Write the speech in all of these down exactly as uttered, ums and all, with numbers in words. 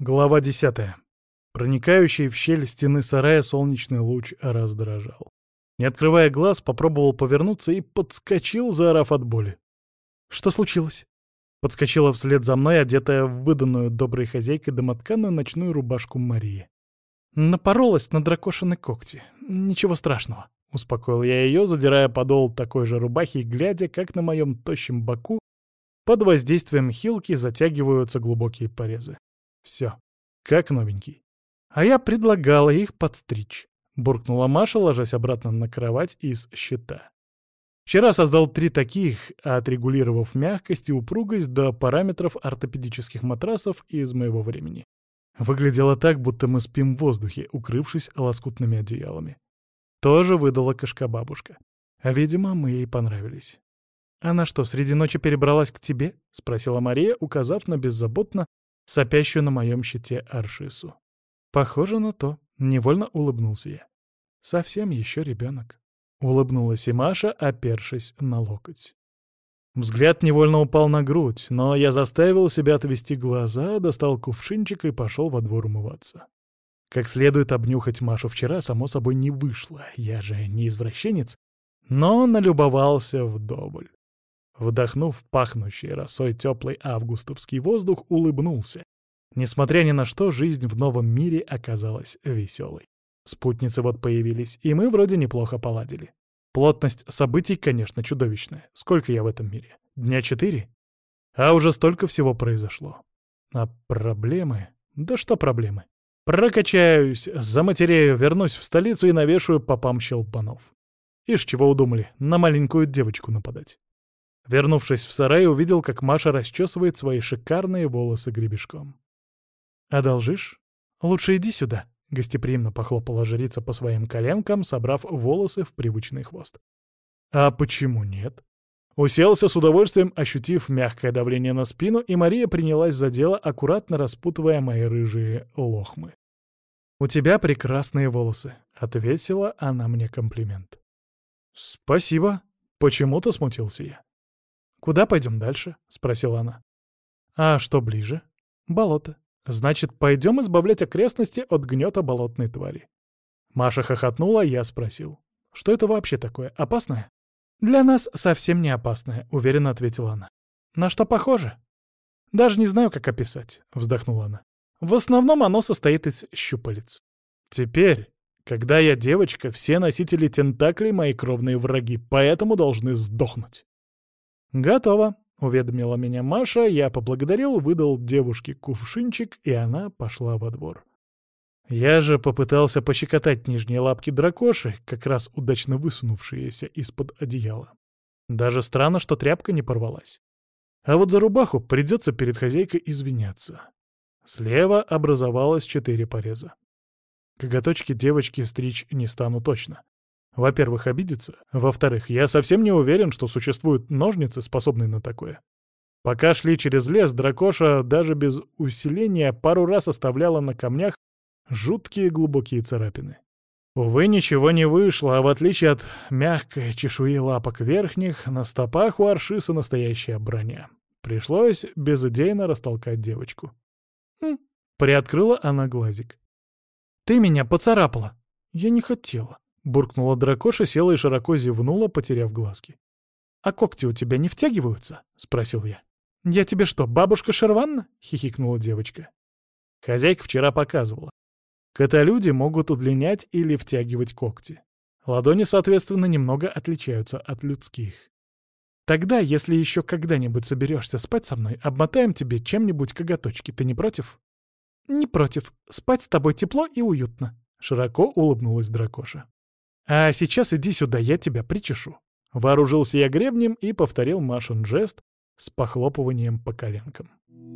Глава десятая. Проникающий в щель стены сарая солнечный луч раздражал. Не открывая глаз, попробовал повернуться и подскочил, заорав от боли. «Что случилось?» Подскочила вслед за мной, одетая в выданную доброй хозяйкой домотканую ночную рубашку Марии. Напоролась на дракошины когти. «Ничего страшного», — успокоил я ее, задирая подол такой же рубахи и глядя, как на моем тощем боку под воздействием хилки затягиваются глубокие порезы. Все, как новенький. А я предлагала их подстричь, буркнула Маша, ложась обратно на кровать из щита. Вчера создал три таких, отрегулировав мягкость и упругость до параметров ортопедических матрасов из моего времени. Выглядело так, будто мы спим в воздухе, укрывшись лоскутными одеялами. Тоже выдала кошка-бабушка. А, видимо, мы ей понравились. «Она что, среди ночи перебралась к тебе?» — спросила Мария, указав на беззаботно сопящую на моем щите Аршису. «Похоже на то», — невольно улыбнулся я. «Совсем еще ребенок», — улыбнулась и Маша, опершись на локоть. Взгляд невольно упал на грудь, но я заставил себя отвести глаза, достал кувшинчик и пошел во двор умываться. Как следует обнюхать Машу вчера, само собой, не вышло, я же не извращенец, но налюбовался вдоволь. Вдохнув пахнущий росой теплый августовский воздух, улыбнулся. Несмотря ни на что, жизнь в новом мире оказалась веселой. Спутницы вот появились, и мы вроде неплохо поладили. Плотность событий, конечно, чудовищная. Сколько я в этом мире? Дня четыре? А уже столько всего произошло. А проблемы? Да что проблемы? Прокачаюсь, заматерею, вернусь в столицу и навешаю попам щелбанов. Ишь, чего удумали, на маленькую девочку нападать. Вернувшись в сарай, увидел, как Маша расчесывает свои шикарные волосы гребешком. «Одолжишь? Лучше иди сюда», — гостеприимно похлопала жрица по своим коленкам, собрав волосы в привычный хвост. «А почему нет?» Уселся с удовольствием, ощутив мягкое давление на спину, и Мария принялась за дело, аккуратно распутывая мои рыжие лохмы. «У тебя прекрасные волосы», — ответила она мне комплимент. «Спасибо», — почему-то смутился я. «Куда пойдем дальше?» — спросила она. «А что ближе?» «Болото. Значит, пойдем избавлять окрестности от гнета болотной твари». Маша хохотнула, я спросил. «Что это вообще такое? Опасное?» «Для нас совсем не опасное», — уверенно ответила она. «На что похоже?» «Даже не знаю, как описать», — вздохнула она. «В основном оно состоит из щупалец. Теперь, когда я девочка, все носители тентаклей — мои кровные враги, поэтому должны сдохнуть». «Готово», — уведомила меня Маша, я поблагодарил, выдал девушке кувшинчик, и она пошла во двор. Я же попытался пощекотать нижние лапки дракоши, как раз удачно высунувшиеся из-под одеяла. Даже странно, что тряпка не порвалась. А вот за рубаху придется перед хозяйкой извиняться. Слева образовалось четыре пореза. Коготочки девочки стричь не стану точно. Во-первых, обидится. Во-вторых, я совсем не уверен, что существуют ножницы, способные на такое. Пока шли через лес, дракоша даже без усиления пару раз оставляла на камнях жуткие глубокие царапины. Увы, ничего не вышло, а в отличие от мягкой чешуи лапок верхних, на стопах у Аршиса настоящая броня. Пришлось безыдейно растолкать девочку. «Хм», — приоткрыла она глазик. «Ты меня поцарапала». «Я не хотела». Буркнула дракоша, села и широко зевнула, потеряв глазки. «А когти у тебя не втягиваются?» — спросил я. «Я тебе что, бабушка Шерванна?» — хихикнула девочка. Хозяйка вчера показывала. Котолюди могут удлинять или втягивать когти. Ладони, соответственно, немного отличаются от людских. «Тогда, если еще когда-нибудь соберешься спать со мной, обмотаем тебе чем-нибудь коготочки. Ты не против?» «Не против. Спать с тобой тепло и уютно», — широко улыбнулась дракоша. «А сейчас иди сюда, я тебя причешу». Вооружился я гребнем и повторил Машин жест с похлопыванием по коленкам.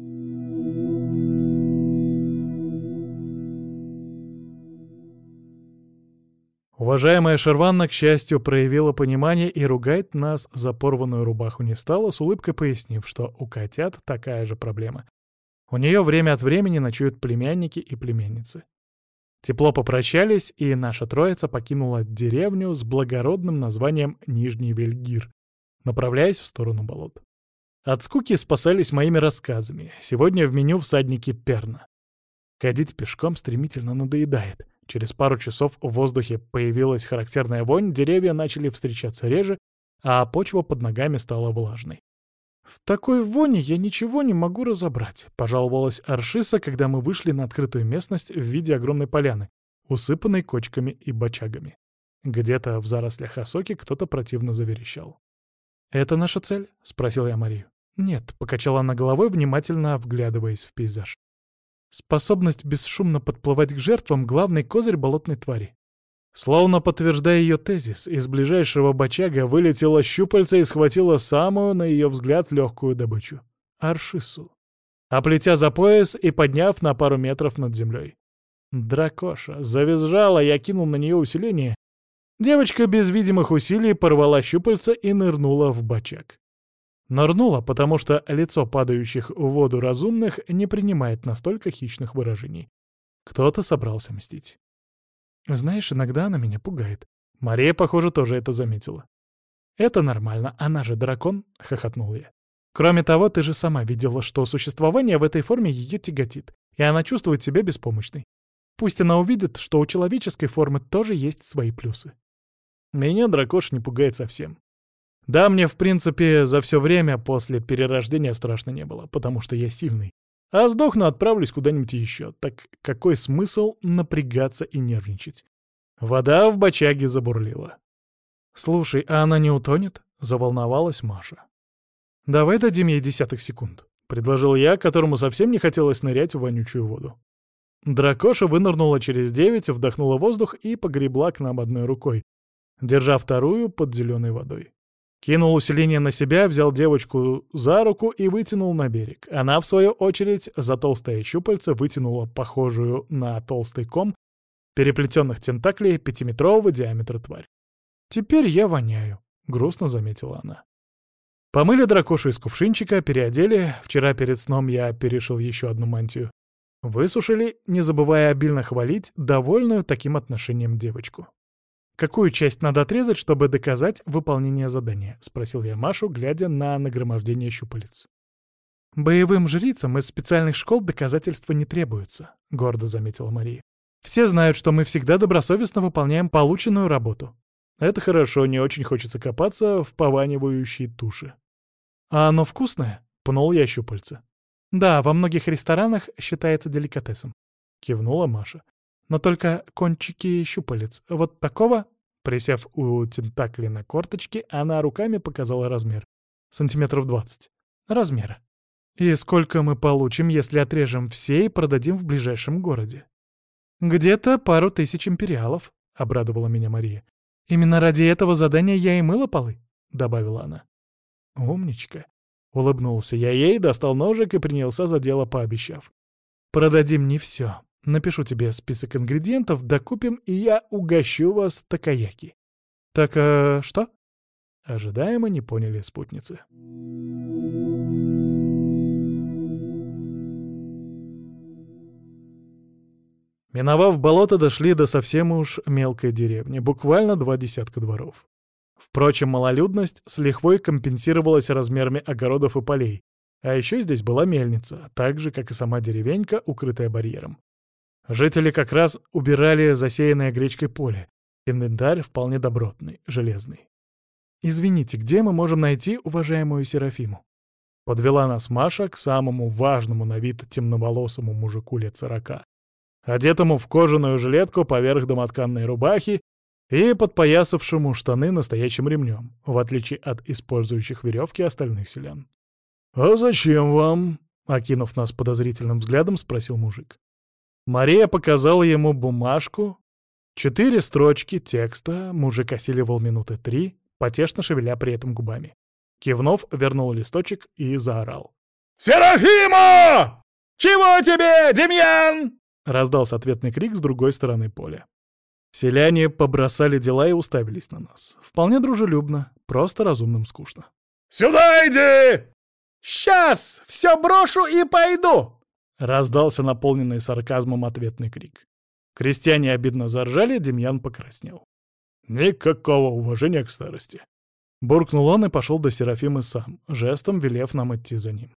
Уважаемая Шерванна, к счастью, проявила понимание и ругать нас за порванную рубаху не стала, с улыбкой пояснив, что у котят такая же проблема. У нее время от времени ночуют племянники и племянницы. Тепло попрощались, и наша троица покинула деревню с благородным названием Нижний Вельгир, направляясь в сторону болот. От скуки спасались моими рассказами. Сегодня в меню всадники Перна. Ходить пешком стремительно надоедает. Через пару часов в воздухе появилась характерная вонь, деревья начали встречаться реже, а почва под ногами стала влажной. «В такой вони я ничего не могу разобрать», — пожаловалась Аршиса, когда мы вышли на открытую местность в виде огромной поляны, усыпанной кочками и бочагами. Где-то в зарослях осоки кто-то противно заверещал. «Это наша цель?» — спросил я Марию. «Нет», — покачала она головой, внимательно вглядываясь в пейзаж. «Способность бесшумно подплывать к жертвам — главный козырь болотной твари». Словно подтверждая ее тезис, из ближайшего бочага вылетело щупальце и схватило самую, на ее взгляд, легкую добычу — Аршису, оплетя за пояс и подняв на пару метров над землей. Дракоша завизжала, я кинул на нее усиление. Девочка без видимых усилий порвала щупальца и нырнула в бочаг. Нырнула, потому что лицо падающих в воду разумных не принимает настолько хищных выражений. Кто-то собрался мстить. Знаешь, иногда она меня пугает. Мария, похоже, тоже это заметила. «Это нормально, она же дракон», — хохотнул я. «Кроме того, ты же сама видела, что существование в этой форме ее тяготит, и она чувствует себя беспомощной. Пусть она увидит, что у человеческой формы тоже есть свои плюсы». Меня дракош не пугает совсем. Да, мне, в принципе, за все время после перерождения страшно не было, потому что я сильный. А сдохну, отправлюсь куда-нибудь еще. Так какой смысл напрягаться и нервничать? Вода в бочаге забурлила. «Слушай, а она не утонет?» — заволновалась Маша. «Давай дадим ей десяток секунд», — предложил я, которому совсем не хотелось нырять в вонючую воду. Дракоша вынырнула через девять, вдохнула воздух и погребла к нам одной рукой, держа вторую под зеленой водой. Кинул усиление на себя, взял девочку за руку и вытянул на берег. Она, в свою очередь, за толстое щупальце вытянула похожую на толстый ком переплетенных тентаклей пятиметрового диаметра тварь. «Теперь я воняю», — грустно заметила она. Помыли дракошу из кувшинчика, переодели. Вчера перед сном я перешил еще одну мантию. Высушили, не забывая обильно хвалить довольную таким отношением девочку. «Какую часть надо отрезать, чтобы доказать выполнение задания?» — спросил я Машу, глядя на нагромождение щупалец. «Боевым жрицам из специальных школ доказательства не требуются», — гордо заметила Мария. «Все знают, что мы всегда добросовестно выполняем полученную работу». «Это хорошо, не очень хочется копаться в пованивающей туше». «А оно вкусное?» — пнул я щупальце. «Да, во многих ресторанах считается деликатесом», — кивнула Маша. «Но только кончики щупалец. Вот такого...» Присев у тентакли на корточки, она руками показала размер. Сантиметров двадцать. Размера. «И сколько мы получим, если отрежем все и продадим в ближайшем городе?» «Где-то пару тысяч империалов», — обрадовала меня Мария. «Именно ради этого задания я и мыла полы», — добавила она. «Умничка», — улыбнулся я ей, достал ножик и принялся за дело, пообещав. «Продадим не все. Напишу тебе список ингредиентов, докупим, и я угощу вас такаяки». «Так, э, что?» Ожидаемо не поняли спутницы. Миновав болото, дошли до совсем уж мелкой деревни, буквально два десятка дворов. Впрочем, малолюдность с лихвой компенсировалась размерами огородов и полей, а еще здесь была мельница, так же, как и сама деревенька, укрытая барьером. Жители как раз убирали засеянное гречкой поле. Инвентарь вполне добротный, железный. «Извините, где мы можем найти уважаемую Серафиму?» Подвела нас Маша к самому важному на вид темноволосому мужику лет сорока, одетому в кожаную жилетку поверх домотканной рубахи и подпоясавшему штаны настоящим ремнем, в отличие от использующих веревки остальных селян. «А зачем вам?» — окинув нас подозрительным взглядом, спросил мужик. Мария показала ему бумажку. Четыре строчки текста мужик осиливал минуты три, потешно шевеля при этом губами. Кивнув, вернул листочек и заорал. «Серафима! Чего тебе, Демьян?» Раздался ответный крик с другой стороны поля. Селяне побросали дела и уставились на нас. Вполне дружелюбно, просто разумным скучно. «Сюда иди!» «Сейчас! Все брошу и пойду!» Раздался наполненный сарказмом ответный крик. Крестьяне обидно заржали, Демьян покраснел. «Никакого уважения к старости!» Буркнул он и пошел до Серафимы сам, жестом велев нам идти за ним.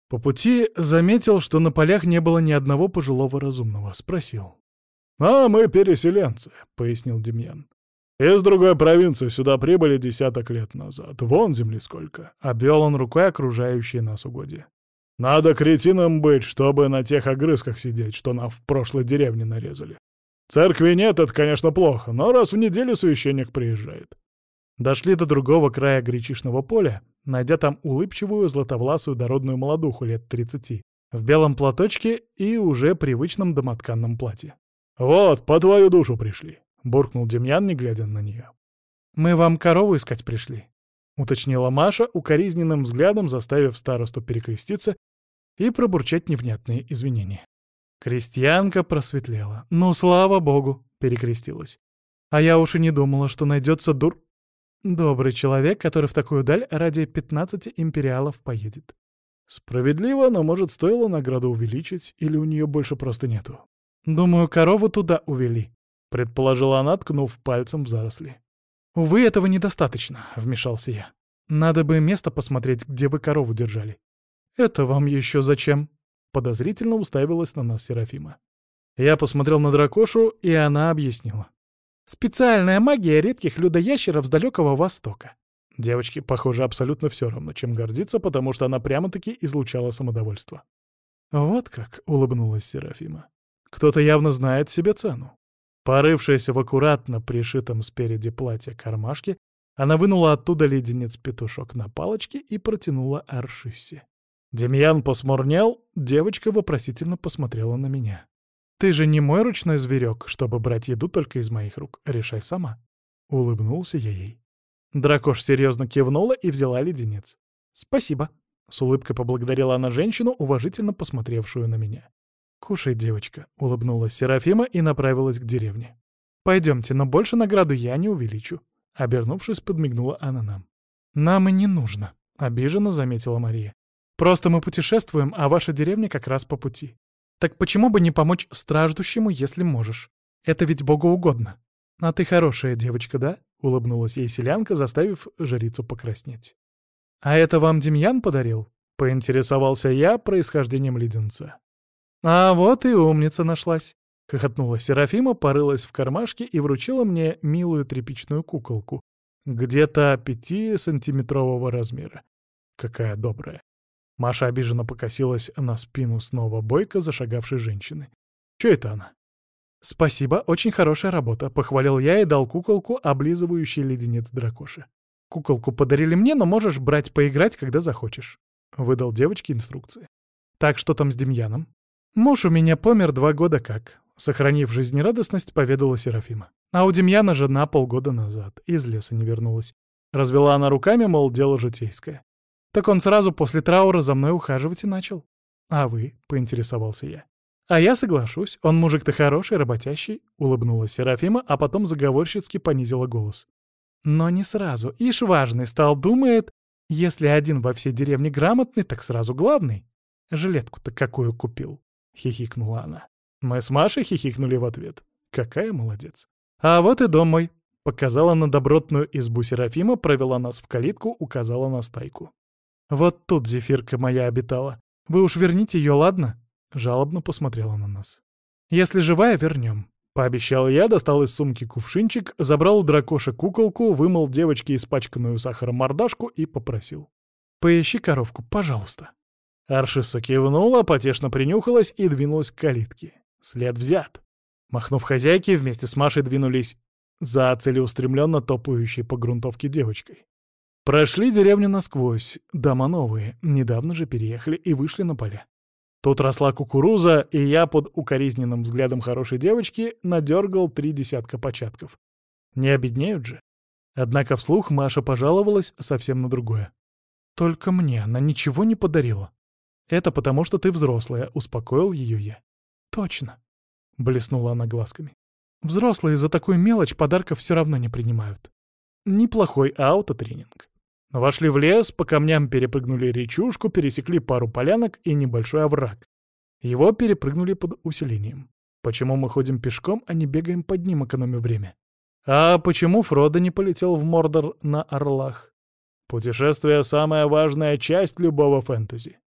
По пути заметил, что на полях не было ни одного пожилого разумного. Спросил. «А мы переселенцы», — пояснил Демьян. «Из другой провинции сюда прибыли десяток лет назад. Вон земли сколько». Обвел он рукой окружающие нас угодья. «Надо кретином быть, чтобы на тех огрызках сидеть, что нам в прошлой деревне нарезали. Церкви нет, это, конечно, плохо, но раз в неделю священник приезжает». Дошли до другого края гречишного поля, найдя там улыбчивую, златовласую дородную молодуху лет тридцати, в белом платочке и уже привычном домотканном платье. «Вот, по твою душу пришли», — буркнул Демьян, не глядя на нее. «Мы вам корову искать пришли», — уточнила Маша, укоризненным взглядом заставив старосту перекреститься и пробурчать невнятные извинения. Крестьянка просветлела. «Ну, слава богу!» — перекрестилась. «А я уж и не думала, что найдется дур... добрый человек, который в такую даль ради пятнадцати империалов поедет». Справедливо, но, может, стоило награду увеличить, или у нее больше просто нету. «Думаю, корову туда увели», — предположила она, ткнув пальцем в заросли. «Увы, этого недостаточно», — вмешался я. «Надо бы место посмотреть, где вы корову держали». «Это вам еще зачем?» — подозрительно уставилась на нас Серафима. Я посмотрел на дракошу, и она объяснила. «Специальная магия редких людоящеров с далекого Востока». Девочке, похоже, абсолютно все равно, чем гордиться, потому что она прямо-таки излучала самодовольство. «Вот как», — улыбнулась Серафима. «Кто-то явно знает себе цену». Порывшись в аккуратно пришитом спереди платье кармашке, она вынула оттуда леденец-петушок на палочке и протянула Аршиссе. Демьян посмурнел, девочка вопросительно посмотрела на меня. «Ты же не мой ручной зверек, чтобы брать еду только из моих рук. Решай сама». Улыбнулся я ей. Дракош серьезно кивнула и взяла леденец. «Спасибо». С улыбкой поблагодарила она женщину, уважительно посмотревшую на меня. «Кушай, девочка», — улыбнулась Серафима и направилась к деревне. «Пойдемте, но больше награду я не увеличу». Обернувшись, подмигнула она нам. «Нам и не нужно», — обиженно заметила Мария. «Просто мы путешествуем, а ваша деревня как раз по пути. Так почему бы не помочь страждущему, если можешь? Это ведь Богу угодно». «А ты хорошая девочка, да?» — улыбнулась ей селянка, заставив жрицу покраснеть. «А это вам Демьян подарил?» — поинтересовался я происхождением леденца. «А вот и умница нашлась!» — хохотнула Серафима, порылась в кармашке и вручила мне милую тряпичную куколку, где-то пятисантиметрового размера. Какая добрая. Маша обиженно покосилась на спину снова бойко зашагавшей женщины. «Чё это она?» «Спасибо, очень хорошая работа», — похвалил я и дал куколку, облизывающий леденец дракоши. «Куколку подарили мне, но можешь брать поиграть, когда захочешь», — выдал девочке инструкции. «Так, что там с Демьяном?» «Муж у меня помер два года как», — сохранив жизнерадостность, поведала Серафима. «А у Демьяна жена полгода назад из леса не вернулась. Развела она руками, мол, дело житейское. Так он сразу после траура за мной ухаживать и начал». «А вы?» — поинтересовался я. «А я соглашусь, он мужик-то хороший, работящий», — улыбнулась Серафима, а потом заговорщицки понизила голос. «Но не сразу. Ишь важный стал, думает, если один во всей деревне грамотный, так сразу главный. Жилетку-то какую купил?» — хихикнула она. Мы с Машей хихикнули в ответ. Какая молодец. «А вот и дом мой», — показала на добротную избу Серафима, провела нас в калитку, указала на стайку. «Вот тут зефирка моя обитала. Вы уж верните ее, ладно?» Жалобно посмотрела на нас. «Если живая, вернем», — пообещал я, достал из сумки кувшинчик, забрал у дракоши куколку, вымыл девочке испачканную сахаром мордашку и попросил. «Поищи коровку, пожалуйста». Аршиса кивнула, потешно принюхалась и двинулась к калитке. След взят. Махнув хозяйке, вместе с Машей двинулись за целеустремленно топающей по грунтовке девочкой. Прошли деревню насквозь, дома новые, недавно же переехали и вышли на поля. Тут росла кукуруза, и я под укоризненным взглядом хорошей девочки надергал три десятка початков. Не обеднеют же. Однако вслух Маша пожаловалась совсем на другое. «Только мне она ничего не подарила». «Это потому, что ты взрослая», — успокоил ее я. «Точно», — блеснула она глазками. «Взрослые за такую мелочь подарков все равно не принимают». Неплохой аутотренинг. Вошли в лес, по камням перепрыгнули речушку, пересекли пару полянок и небольшой овраг. Его перепрыгнули под усилением. Почему мы ходим пешком, а не бегаем под ним, экономя время? А почему Фродо не полетел в Мордор на орлах? Путешествие — самая важная часть любого фэнтези.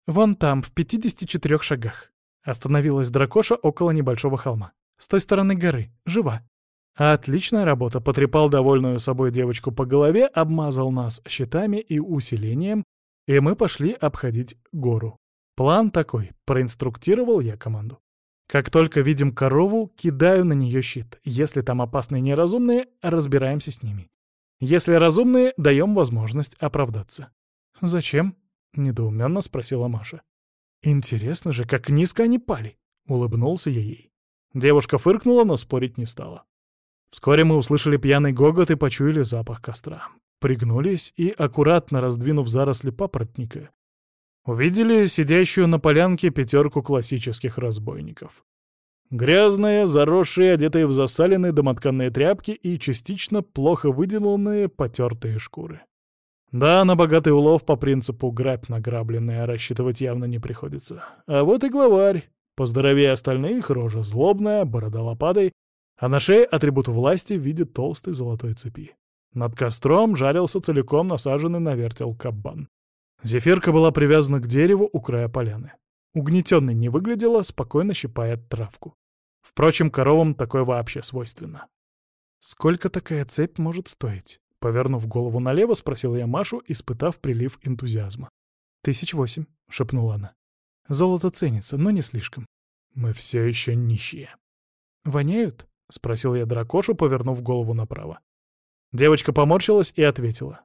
«Вон там, в пятидесяти четырёх шагах». Остановилась дракоша около небольшого холма. «С той стороны горы. Жива». «Отличная работа», — потрепал довольную собой девочку по голове, обмазал нас щитами и усилением, и мы пошли обходить гору. План такой, проинструктировал я команду. Как только видим корову, кидаю на нее щит. Если там опасные неразумные, разбираемся с ними. Если разумные, даем возможность оправдаться. «Зачем?» — недоуменно спросила Маша. «Интересно же, как низко они пали!» — улыбнулся я ей. Девушка фыркнула, но спорить не стала. Вскоре мы услышали пьяный гогот и почуяли запах костра. Пригнулись и, аккуратно раздвинув заросли папоротника, увидели сидящую на полянке пятерку классических разбойников. Грязные, заросшие, одетые в засаленные домотканные тряпки и частично плохо выделанные потертые шкуры. Да, на богатый улов по принципу «грабь награбленное» рассчитывать явно не приходится. А вот и главарь. Поздоровее остальных, рожа злобная, борода лопатой, а на шее атрибут власти в виде толстой золотой цепи. Над костром жарился целиком насаженный на вертел кабан. Зефирка была привязана к дереву у края поляны. Угнетенной не выглядела, спокойно щипает травку. Впрочем, коровам такое вообще свойственно. «Сколько такая цепь может стоить?» Повернув голову налево, спросил я Машу, испытав прилив энтузиазма. «Тысяч восемь», — шепнула она. «Золото ценится, но не слишком. Мы все еще нищие». «Воняют?» — спросил я дракошу, повернув голову направо. Девочка поморщилась и ответила.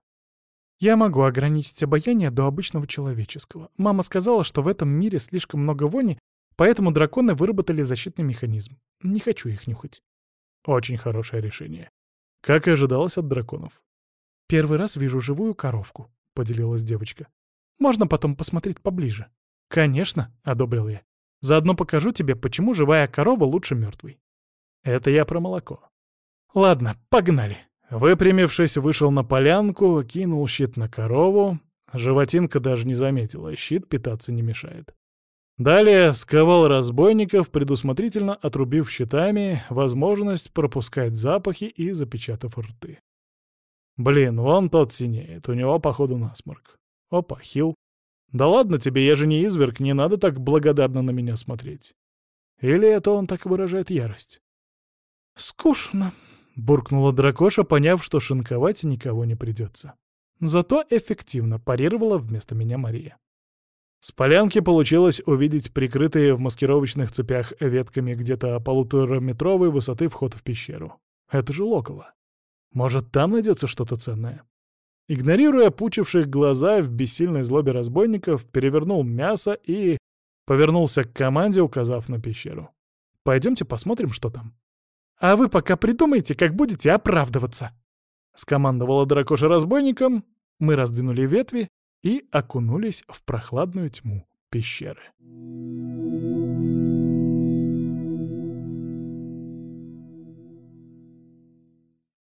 «Я могу ограничить обаяние до обычного человеческого. Мама сказала, что в этом мире слишком много вони, поэтому драконы выработали защитный механизм. Не хочу их нюхать». Очень хорошее решение. Как и ожидалось от драконов. «Первый раз вижу живую коровку», — поделилась девочка. «Можно потом посмотреть поближе?» «Конечно», — одобрил я. «Заодно покажу тебе, почему живая корова лучше мертвой». Это я про молоко. «Ладно, погнали». Выпрямившись, вышел на полянку, кинул щит на корову. Животинка даже не заметила, щит питаться не мешает. Далее сковал разбойников, предусмотрительно отрубив щитами возможность пропускать запахи и запечатав рты. Блин, вон тот синеет, у него, походу, насморк. Опа, хил. Да ладно тебе, я же не изверг, не надо так благодарно на меня смотреть. Или это он так выражает ярость? «Скучно», — буркнула дракоша, поняв, что шинковать никого не придется. Зато эффективно парировала вместо меня Мария. С полянки получилось увидеть прикрытые в маскировочных цепях ветками где-то полутораметровой высоты вход в пещеру. Это же логово. Может, там найдется что-то ценное? Игнорируя пучивших глаза в бессильной злобе разбойников, перевернул мясо и повернулся к команде, указав на пещеру. «Пойдемте посмотрим, что там». «А вы пока придумайте, как будете оправдываться», — скомандовала дракоша разбойником. Мы раздвинули ветви и окунулись в прохладную тьму пещеры.